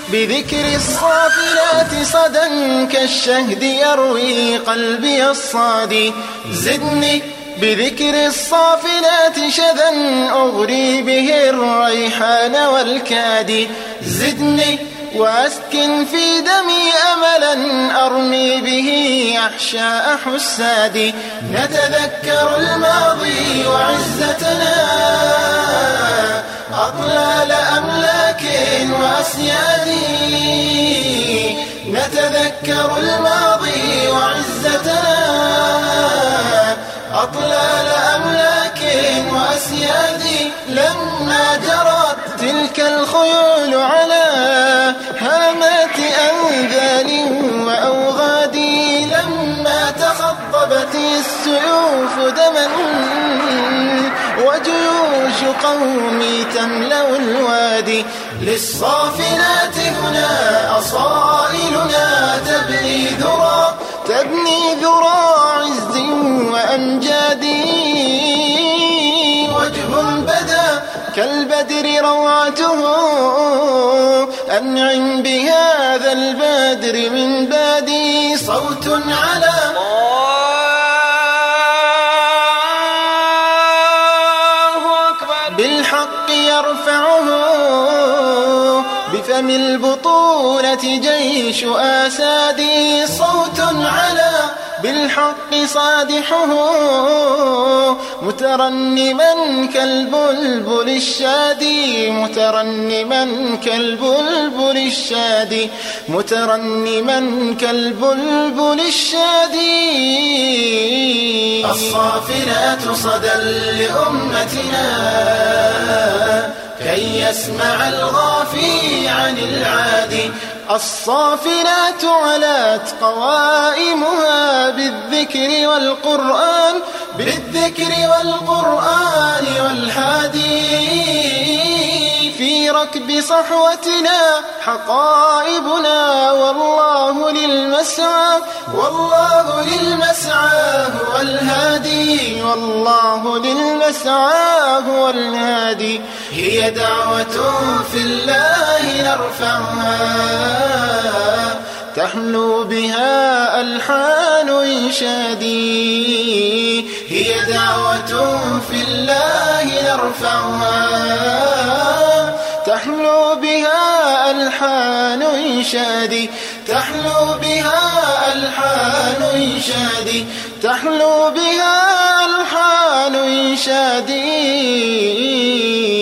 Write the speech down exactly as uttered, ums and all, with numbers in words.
بذكر الصافلات صدى كالشهد يروي قلبي الصادي. زدني بذكر الصافلات شذا أغري به الريحان والكادي. زدني وأسكن في دمي أملا أرمي به أحشاء حسادي. نتذكر الماضي وعزتنا أطلال أملاك وأسيادي. نتذكر الماضي وعزتنا أطلال أملاك وأسيادي. لما جرت تلك الخيول على هامات أنذال وأوغادي. لما تخضبت السيوف دما وجيوش قومي تملأ الوادي. للصافنات هنا أصائلنا تبني ذرى تبني ذرى عز وأمجادي. وجه بدا كالبدر روعته أنعم بهذا البدر من بادي. صوت على بالحق يرفعه بفم البطولة جيش آسادي. صوت على بالحق صادحه مترنما كالبلبل الشادي. مترنما كالبلبل الشادي. مترنما كالبلبل الشادي. الصافنات صدى لأمتنا كي يسمع الغافي عن العادي. الصافنات علت قوائمها بالذكر والقرآن بالذكر والقرآن والحادي. في ركب صحوتنا حقائبنا والله للمسعى والله للمسعى هو الهادي. والله للمسعى هو الهادي. هي دعوة في الله نرفعها تحلو بها ألحان إنشادي. هي دعوة في الله نرفعها تحلو بها ألحان إنشادي. تحلو بها ألحان إنشادي. تحلو بها ألحان إنشادي.